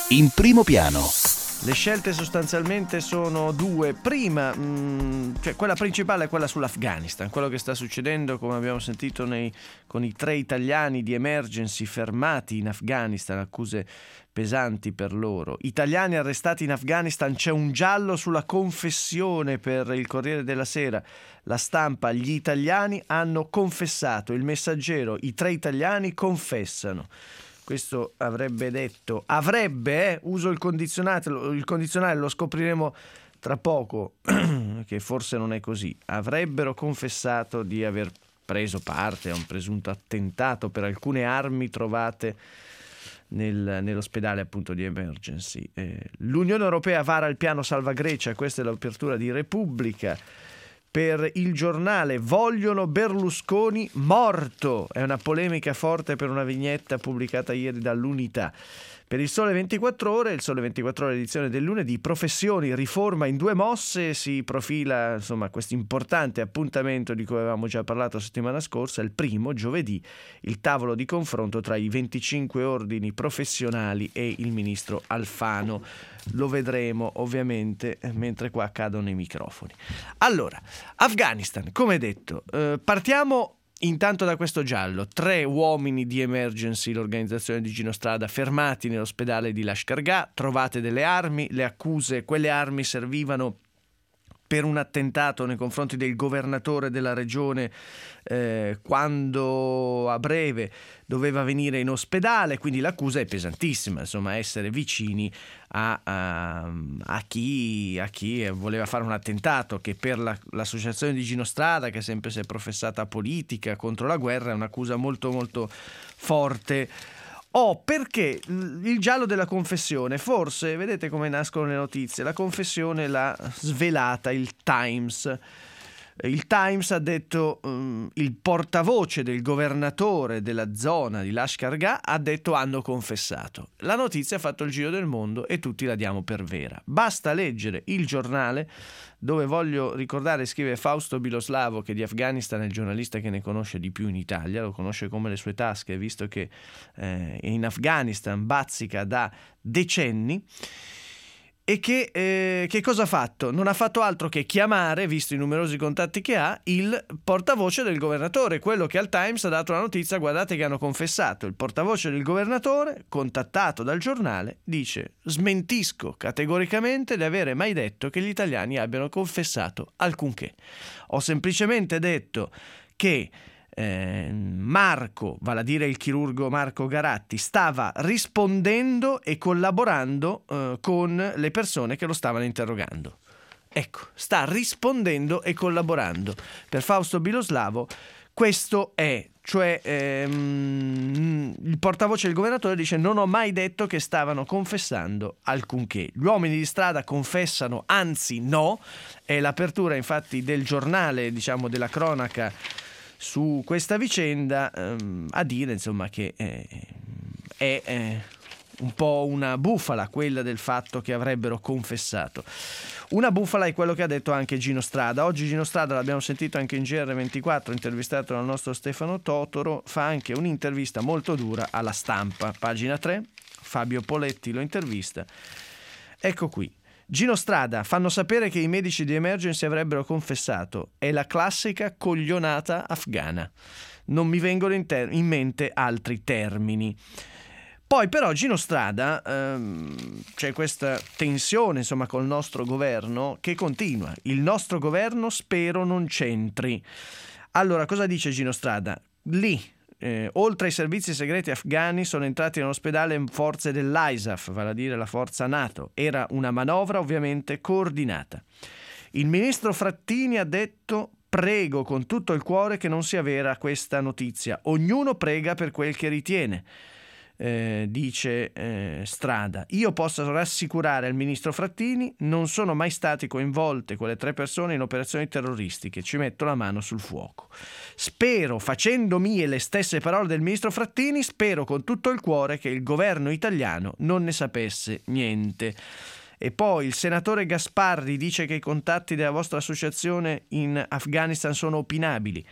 In primo piano. Le scelte sostanzialmente sono due. Prima, quella principale è quella sull'Afghanistan, quello che sta succedendo, come abbiamo sentito con i 3 italiani di Emergency fermati in Afghanistan, accuse pesanti per loro. Italiani arrestati in Afghanistan, c'è un giallo sulla confessione per il Corriere della Sera. La Stampa, gli italiani hanno confessato. Il Messaggero, i 3 italiani confessano. Questo avrebbe detto, uso il condizionale, lo scopriremo tra poco, che forse non è così. Avrebbero confessato di aver preso parte a un presunto attentato per alcune armi trovate nell'ospedale appunto di Emergency. L'Unione Europea vara il piano Salva Grecia, questa è l'apertura di Repubblica. Per Il Giornale, vogliono Berlusconi morto. È una polemica forte per una vignetta pubblicata ieri dall'Unità. Per il Sole 24 Ore, il Sole 24 Ore edizione del lunedì, professioni, riforma in 2 mosse, si profila insomma questo importante appuntamento di cui avevamo già parlato la settimana scorsa, il primo, giovedì, il tavolo di confronto tra i 25 ordini professionali e il ministro Alfano. Lo vedremo ovviamente mentre qua cadono i microfoni. Allora, Afghanistan, come detto, partiamo intanto da questo giallo. 3 uomini di Emergency, l'organizzazione di Gino Strada, fermati nell'ospedale di Lashkar-Gah, trovate delle armi, le accuse, quelle armi servivano per un attentato nei confronti del governatore della regione quando a breve doveva venire in ospedale, quindi l'accusa è pesantissima, insomma, essere vicini a chi voleva fare un attentato, che per l'associazione di Gino Strada, che sempre si è professata politica contro la guerra, è un'accusa molto molto forte. Perché il giallo della confessione, forse, vedete come nascono le notizie, la confessione l'ha svelata il Times. Il Times ha detto, il portavoce del governatore della zona di Lashkar-Gah ha detto hanno confessato. La notizia ha fatto il giro del mondo e tutti la diamo per vera. Basta leggere Il Giornale, dove voglio ricordare, scrive Fausto Biloslavo, che di Afghanistan è il giornalista che ne conosce di più in Italia, lo conosce come le sue tasche, visto che in Afghanistan bazzica da decenni. E che cosa ha fatto? Non ha fatto altro che chiamare, visto i numerosi contatti che ha, il portavoce del governatore, quello che al Times ha dato la notizia, guardate che hanno confessato. Il portavoce del governatore, contattato dal giornale, dice: smentisco categoricamente di avere mai detto che gli italiani abbiano confessato alcunché. Ho semplicemente detto che Marco, vale a dire il chirurgo Marco Garatti, stava rispondendo e collaborando con le persone che lo stavano interrogando. Ecco, sta rispondendo e collaborando. Per Fausto Biloslavo questo è, cioè il portavoce del governatore dice: non ho mai detto che stavano confessando alcunché. Gli uomini di Strada confessano, anzi no, è l'apertura infatti del giornale, diciamo della cronaca su questa vicenda, a dire insomma che è un po' una bufala quella del fatto che avrebbero confessato. Una bufala è quello che ha detto anche Gino Strada. Oggi Gino Strada, l'abbiamo sentito anche in GR24, intervistato dal nostro Stefano Totoro, fa anche un'intervista molto dura alla Stampa, pagina 3, Fabio Poletti lo intervista. Ecco qui. Gino Strada, fanno sapere che i medici di Emergency avrebbero confessato. È la classica coglionata afghana. Non mi vengono in mente altri termini. Poi però Gino Strada, c'è questa tensione insomma col nostro governo che continua. Il nostro governo spero non c'entri. Allora, cosa dice Gino Strada? Lì, oltre ai servizi segreti afghani, sono entrati nell'ospedale forze dell'ISAF, vale a dire la forza NATO. Era una manovra ovviamente coordinata. Il ministro Frattini ha detto: prego con tutto il cuore che non sia vera questa notizia. Ognuno prega per quel che ritiene. Dice Strada. Io posso rassicurare il ministro Frattini, non sono mai stati coinvolte quelle 3 persone in operazioni terroristiche, ci metto la mano sul fuoco. Spero, facendo mie le stesse parole del ministro Frattini, spero con tutto il cuore che il governo italiano non ne sapesse niente. E poi il senatore Gasparri dice che i contatti della vostra associazione in Afghanistan sono opinabili.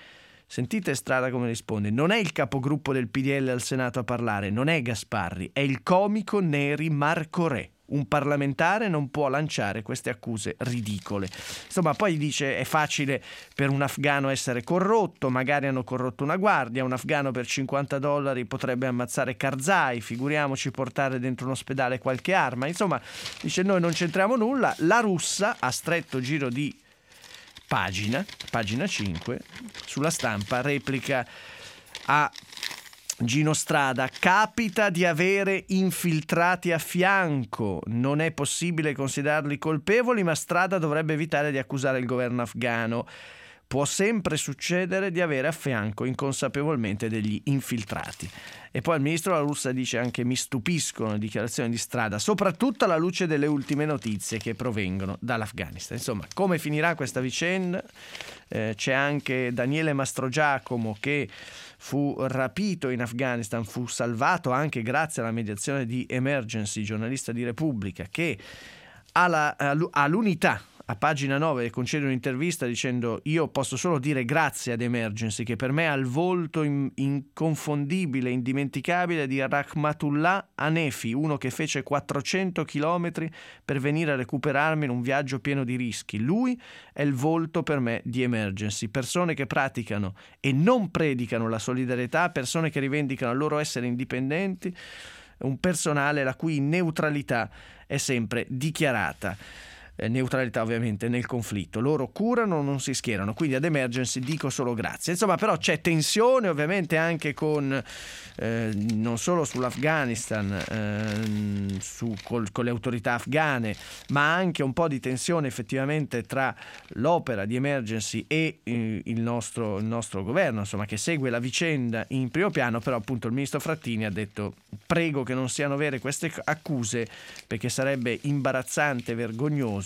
Sentite Strada come risponde: non è il capogruppo del PDL al Senato a parlare, non è Gasparri, è il comico Neri Marco Re. Un parlamentare non può lanciare queste accuse ridicole. Insomma, poi dice è facile per un afgano essere corrotto, magari hanno corrotto una guardia, un afgano per $50 potrebbe ammazzare Karzai, figuriamoci portare dentro un ospedale qualche arma. Insomma, dice noi non c'entriamo nulla. La russa, a stretto giro di pagina 5, sulla Stampa, replica a Gino Strada: capita di avere infiltrati a fianco, non è possibile considerarli colpevoli, ma Strada dovrebbe evitare di accusare il governo afghano. Può sempre succedere di avere a fianco inconsapevolmente degli infiltrati. E poi il ministro La Russa dice anche: mi stupiscono le dichiarazioni di Strada, soprattutto alla luce delle ultime notizie che provengono dall'Afghanistan. Insomma, come finirà questa vicenda? C'è anche Daniele Mastrogiacomo che fu rapito in Afghanistan, fu salvato anche grazie alla mediazione di Emergency, giornalista di Repubblica, che all'Unità, a pagina 9, concede un'intervista dicendo: io posso solo dire grazie ad Emergency, che per me ha il volto inconfondibile, indimenticabile di Rahmatullah Hanefi, uno che fece 400 chilometri per venire a recuperarmi in un viaggio pieno di rischi. Lui è il volto per me di Emergency. Persone che praticano e non predicano la solidarietà, persone che rivendicano il loro essere indipendenti, un personale la cui neutralità è sempre dichiarata. Neutralità ovviamente nel conflitto. Loro curano, non si schierano, quindi ad Emergency dico solo grazie. Insomma, però c'è tensione ovviamente anche con non solo sull'Afghanistan, con le autorità afghane, ma anche un po' di tensione effettivamente tra l'opera di Emergency e il nostro governo, insomma, che segue la vicenda in primo piano. Però appunto il ministro Frattini ha detto: prego che non siano vere queste accuse, perché sarebbe imbarazzante, vergognoso.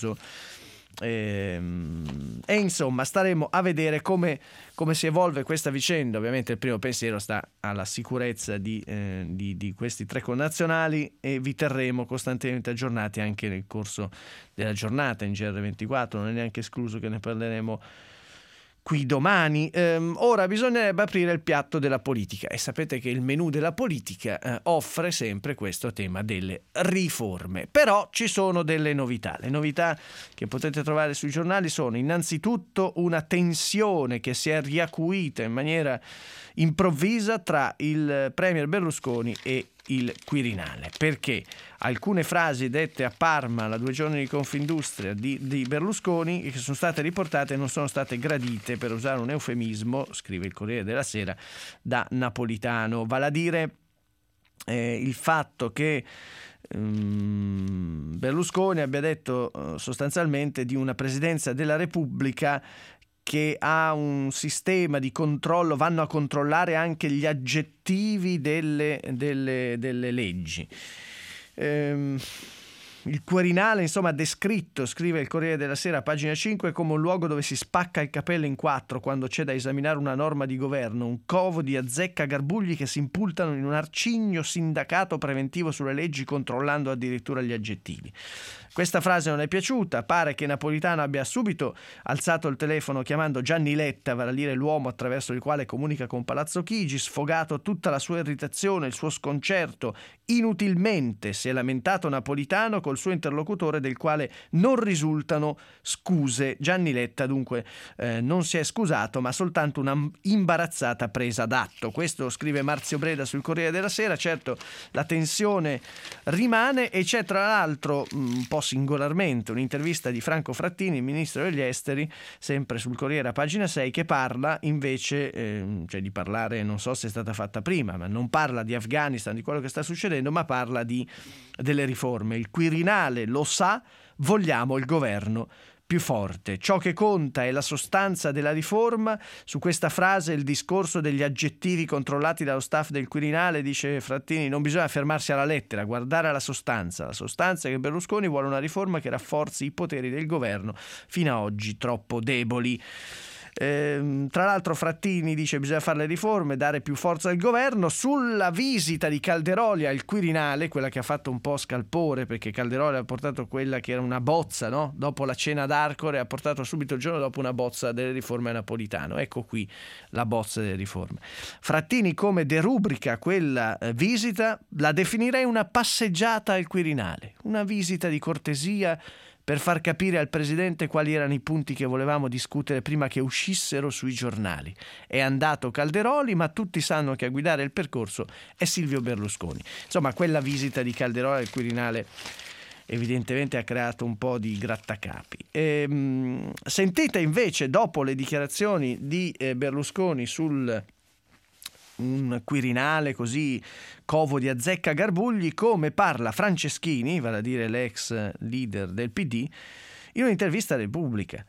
E insomma staremo a vedere come si evolve questa vicenda. Ovviamente il primo pensiero sta alla sicurezza di questi tre connazionali, e vi terremo costantemente aggiornati anche nel corso della giornata in GR24. Non è neanche escluso che ne parleremo qui domani. Ora bisognerebbe aprire il piatto della politica, e sapete che il menù della politica offre sempre questo tema delle riforme. Però ci sono delle novità. Le novità che potete trovare sui giornali sono innanzitutto una tensione che si è riacuita in maniera improvvisa tra il premier Berlusconi e il Quirinale, perché alcune frasi dette a Parma alla 2 giorni di Confindustria di Berlusconi, che sono state riportate, non sono state gradite, per usare un eufemismo, scrive il Corriere della Sera, da Napolitano. Vale a dire il fatto che Berlusconi abbia detto sostanzialmente di una presidenza della Repubblica che ha un sistema di controllo, vanno a controllare anche gli aggettivi delle leggi. Il Quirinale, insomma, descritto, scrive il Corriere della Sera, pagina 5, come un luogo dove si spacca il capello in quattro quando c'è da esaminare una norma di governo, un covo di azzeccagarbugli che si impultano in un arcigno sindacato preventivo sulle leggi, controllando addirittura gli aggettivi. Questa frase non è piaciuta, pare che Napolitano abbia subito alzato il telefono chiamando Gianni Letta, vale a dire l'uomo attraverso il quale comunica con Palazzo Chigi, sfogato tutta la sua irritazione, il suo sconcerto. Inutilmente si è lamentato Napolitano col suo interlocutore, del quale non risultano scuse. Gianni Letta dunque non si è scusato, ma soltanto una imbarazzata presa d'atto. Questo scrive Marzio Breda sul Corriere della Sera. Certo, la tensione rimane, e c'è tra l'altro un po' singolarmente un'intervista di Franco Frattini, il ministro degli esteri, sempre sul Corriere a pagina 6, che parla invece, cioè di parlare, non so se è stata fatta prima, ma non parla di Afghanistan, di quello che sta succedendo, ma parla delle riforme. Il Quirinale lo sa, vogliamo il governo più forte. Ciò che conta è la sostanza della riforma. Su questa frase, il discorso degli aggettivi controllati dallo staff del Quirinale, dice Frattini, non bisogna fermarsi alla lettera, guardare alla sostanza. La sostanza è che Berlusconi vuole una riforma che rafforzi i poteri del governo, fino a oggi troppo deboli. Tra l'altro Frattini dice bisogna fare le riforme, dare più forza al governo. Sulla visita di Calderoli al Quirinale, quella che ha fatto un po' scalpore, perché Calderoli ha portato quella che era una bozza, no? Dopo la cena d'Arcore ha portato subito il giorno dopo una bozza delle riforme a Napolitano. Ecco qui la bozza delle riforme. Frattini come derubrica quella visita, la definirei una passeggiata al Quirinale, una visita di cortesia per far capire al Presidente quali erano i punti che volevamo discutere prima che uscissero sui giornali. È andato Calderoli, ma tutti sanno che a guidare il percorso è Silvio Berlusconi. Insomma, quella visita di Calderoli al Quirinale evidentemente ha creato un po' di grattacapi. Sentite invece, dopo le dichiarazioni di Berlusconi sul un Quirinale così covo di azzeccagarbugli, come parla Franceschini, vale a dire l'ex leader del PD, in un'intervista a Repubblica.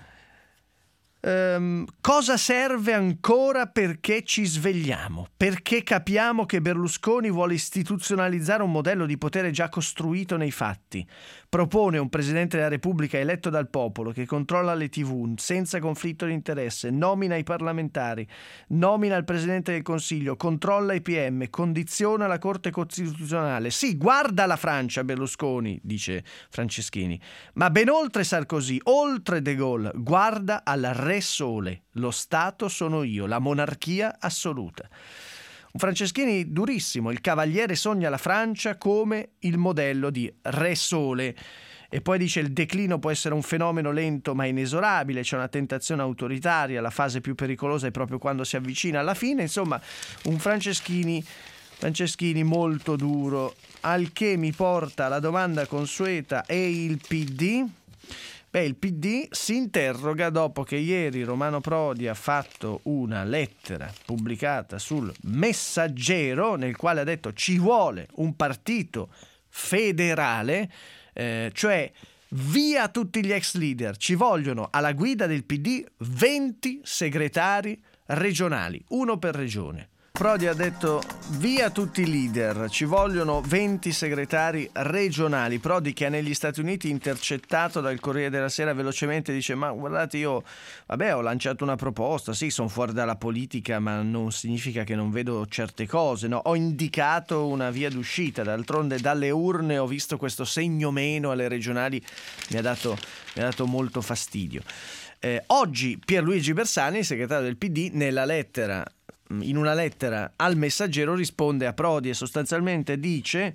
Cosa serve ancora perché ci svegliamo? Perché capiamo che Berlusconi vuole istituzionalizzare un modello di potere già costruito nei fatti. Propone un Presidente della Repubblica eletto dal popolo che controlla le TV senza conflitto di interesse, nomina i parlamentari, nomina il Presidente del Consiglio, controlla i PM, condiziona la Corte Costituzionale. Sì, guarda la Francia Berlusconi, dice Franceschini, ma ben oltre Sarkozy, oltre De Gaulle, guarda al Re Sole, lo Stato sono io, la monarchia assoluta. Un Franceschini durissimo, il Cavaliere sogna la Francia come il modello di Re Sole. E poi dice il declino può essere un fenomeno lento ma inesorabile, c'è una tentazione autoritaria, la fase più pericolosa è proprio quando si avvicina alla fine. Insomma, un Franceschini molto duro, al che mi porta la domanda consueta: e il PD? Beh, il PD si interroga dopo che ieri Romano Prodi ha fatto una lettera pubblicata sul Messaggero nel quale ha detto ci vuole un partito federale, cioè via tutti gli ex leader, ci vogliono alla guida del PD 20 segretari regionali, uno per regione. Prodi ha detto via tutti i leader, ci vogliono 20 segretari regionali. Prodi, che è negli Stati Uniti, intercettato dal Corriere della Sera velocemente, dice ma guardate, io ho lanciato una proposta, sì, sono fuori dalla politica ma non significa che non vedo certe cose, no? Ho indicato una via d'uscita, d'altronde dalle urne ho visto questo segno meno alle regionali, mi ha dato molto fastidio. Oggi Pierluigi Bersani, il segretario del PD, in una lettera al Messaggero risponde a Prodi e sostanzialmente dice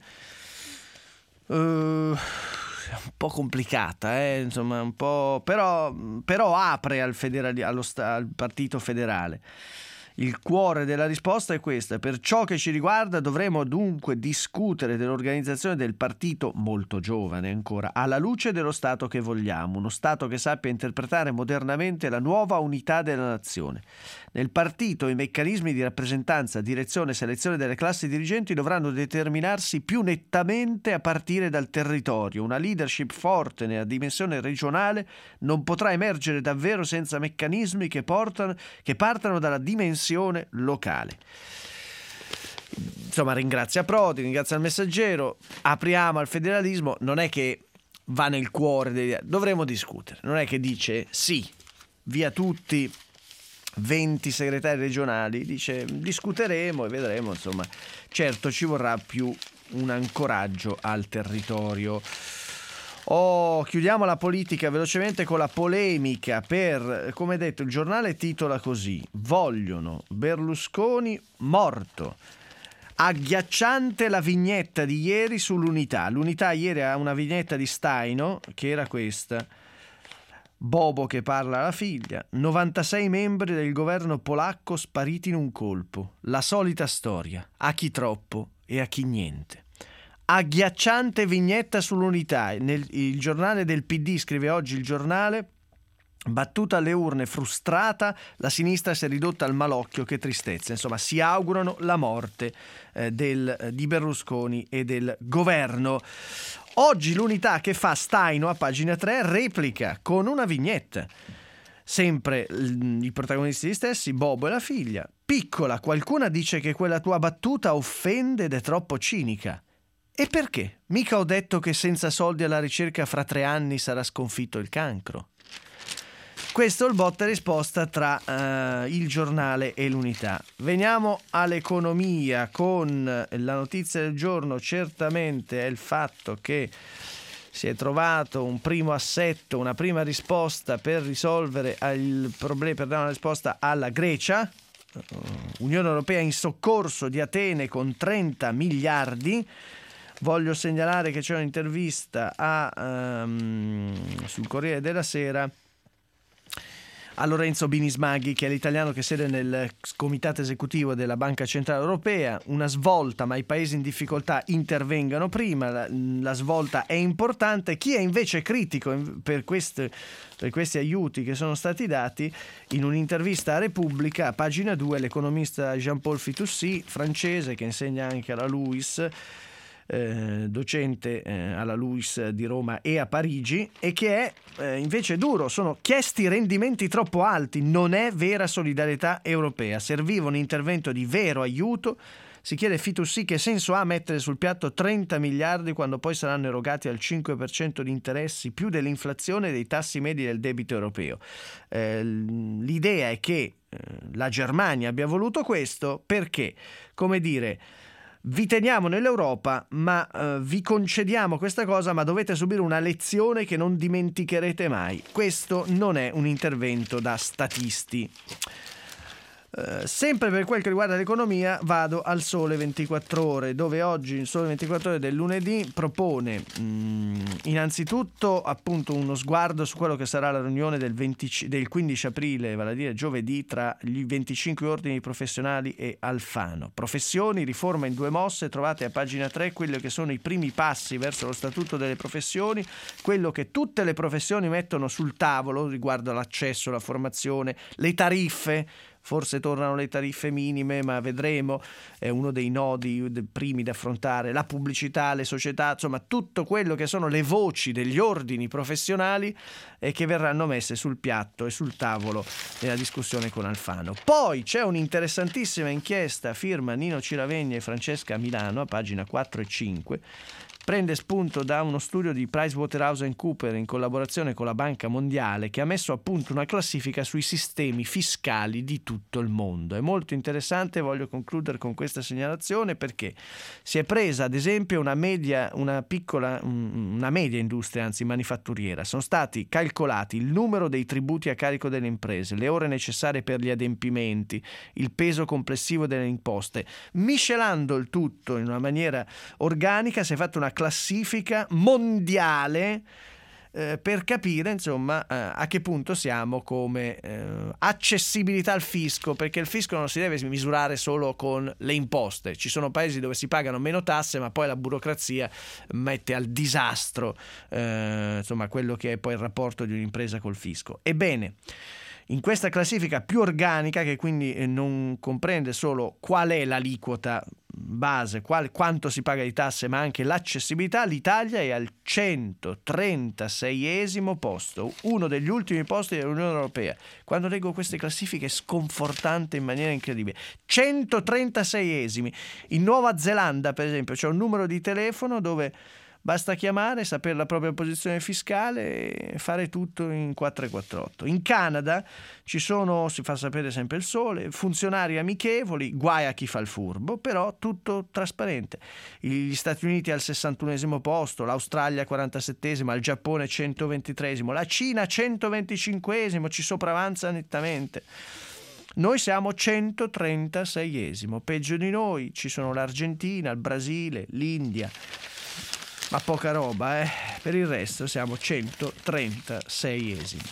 un po' complicata, insomma, un po', però apre al partito federale. Il cuore della risposta è questa: per ciò che ci riguarda dovremo dunque discutere dell'organizzazione del partito, molto giovane ancora, alla luce dello Stato che vogliamo, uno Stato che sappia interpretare modernamente la nuova unità della nazione. Nel partito i meccanismi di rappresentanza, direzione e selezione delle classi dirigenti dovranno determinarsi più nettamente a partire dal territorio. Una leadership forte nella dimensione regionale non potrà emergere davvero senza meccanismi che partano dalla dimensione locale. Insomma, ringrazia Prodi, ringrazia il Messaggero, apriamo al federalismo, non è che va nel cuore, dovremo discutere, non è che dice sì, via tutti 20 segretari regionali, dice discuteremo e vedremo, insomma, certo ci vorrà più un ancoraggio al territorio. Chiudiamo la politica velocemente con la polemica come detto, il giornale titola così: vogliono Berlusconi morto. Agghiacciante la vignetta di ieri sull'Unità. L'Unità ieri ha una vignetta di Staino che era questa: Bobo che parla alla figlia, 96 membri del governo polacco spariti in un colpo, la solita storia, a chi troppo e a chi niente. Agghiacciante vignetta sull'Unità. Il giornale del PD scrive oggi, il giornale: battuta alle urne, frustrata, la sinistra si è ridotta al malocchio, che tristezza. Insomma, si augurano la morte di Berlusconi e del governo. Oggi l'Unità, che fa Staino a pagina 3, replica con una vignetta. Sempre i protagonisti gli stessi, Bobo e la figlia. Piccola, qualcuna dice che quella tua battuta offende ed è troppo cinica. E perché? Mica ho detto che senza soldi alla ricerca fra 3 anni sarà sconfitto il cancro. Questo è il botta e risposta tra il giornale e l'Unità. Veniamo all'economia con la notizia del giorno. Certamente è il fatto che si è trovato un primo assetto, una prima risposta per risolvere il problema, per dare una risposta alla Grecia. Unione Europea in soccorso di Atene con 30 miliardi. Voglio segnalare che c'è un'intervista sul Corriere della Sera a Lorenzo Binismaghi, che è l'italiano che siede nel comitato esecutivo della Banca Centrale Europea. Una svolta, ma i paesi in difficoltà intervengano prima. La svolta è importante. Chi è invece critico per questi aiuti che sono stati dati, in un'intervista a Repubblica, a pagina 2, l'economista Jean-Paul Fitoussi, francese, che insegna anche alla LUISS, docente alla LUISS di Roma e a Parigi, e che è invece duro. Sono chiesti rendimenti troppo alti, non è vera solidarietà europea, serviva un intervento di vero aiuto. Si chiede Fitoussi che senso ha mettere sul piatto 30 miliardi quando poi saranno erogati al 5% di interessi, più dell'inflazione e dei tassi medi del debito europeo. L'idea è che la Germania abbia voluto questo perché, come dire, vi teniamo nell'Europa, ma vi concediamo questa cosa, ma dovete subire una lezione che non dimenticherete mai. Questo non è un intervento da statisti. Sempre per quel che riguarda l'economia vado al Sole 24 Ore, dove oggi il Sole 24 Ore del lunedì propone innanzitutto appunto uno sguardo su quello che sarà la riunione del 15 aprile, vale a dire giovedì, tra gli 25 ordini professionali e Alfano. Professioni, riforma in 2 mosse, trovate a pagina 3 quelli che sono i primi passi verso lo statuto delle professioni, quello che tutte le professioni mettono sul tavolo riguardo all'accesso, la formazione, le tariffe. Forse tornano le tariffe minime, ma vedremo, è uno dei nodi primi da affrontare, la pubblicità, le società, insomma tutto quello che sono le voci degli ordini professionali e che verranno messe sul piatto e sul tavolo nella discussione con Alfano. Poi c'è un'interessantissima inchiesta, firma Nino Ciravegna e Francesca Milano, a pagina 4 e 5, prende spunto da uno studio di PricewaterhouseCoopers in collaborazione con la Banca Mondiale, che ha messo a punto una classifica sui sistemi fiscali di tutto il mondo. È molto interessante, voglio concludere con questa segnalazione, perché si è presa ad esempio una media industria, anzi manifatturiera. Sono stati calcolati il numero dei tributi a carico delle imprese, le ore necessarie per gli adempimenti, il peso complessivo delle imposte. Miscelando il tutto in una maniera organica si è fatta una classifica mondiale per capire insomma a che punto siamo come accessibilità al fisco, perché il fisco non si deve misurare solo con le imposte. Ci sono paesi dove si pagano meno tasse, ma poi la burocrazia mette al disastro insomma quello che è poi il rapporto di un'impresa col fisco. Ebbene, in questa classifica più organica, che quindi non comprende solo qual è l'aliquota base, quanto si paga di tasse, ma anche l'accessibilità, l'Italia è al 136esimo posto, uno degli ultimi posti dell'Unione Europea. Quando leggo queste classifiche è sconfortante in maniera incredibile. 136esimi. In Nuova Zelanda, per esempio, c'è un numero di telefono dove basta chiamare, sapere la propria posizione fiscale e fare tutto in 448. In Canada ci sono, si fa sapere sempre il Sole, funzionari amichevoli, guai a chi fa il furbo, però tutto trasparente. Gli Stati Uniti al 61esimo posto, l'Australia 47esimo, il Giappone 123esimo, la Cina 125esimo, ci sopravanza nettamente. Noi siamo 136esimo, peggio di noi ci sono l'Argentina, il Brasile, l'India. Ma poca roba, per il resto siamo 136esimi.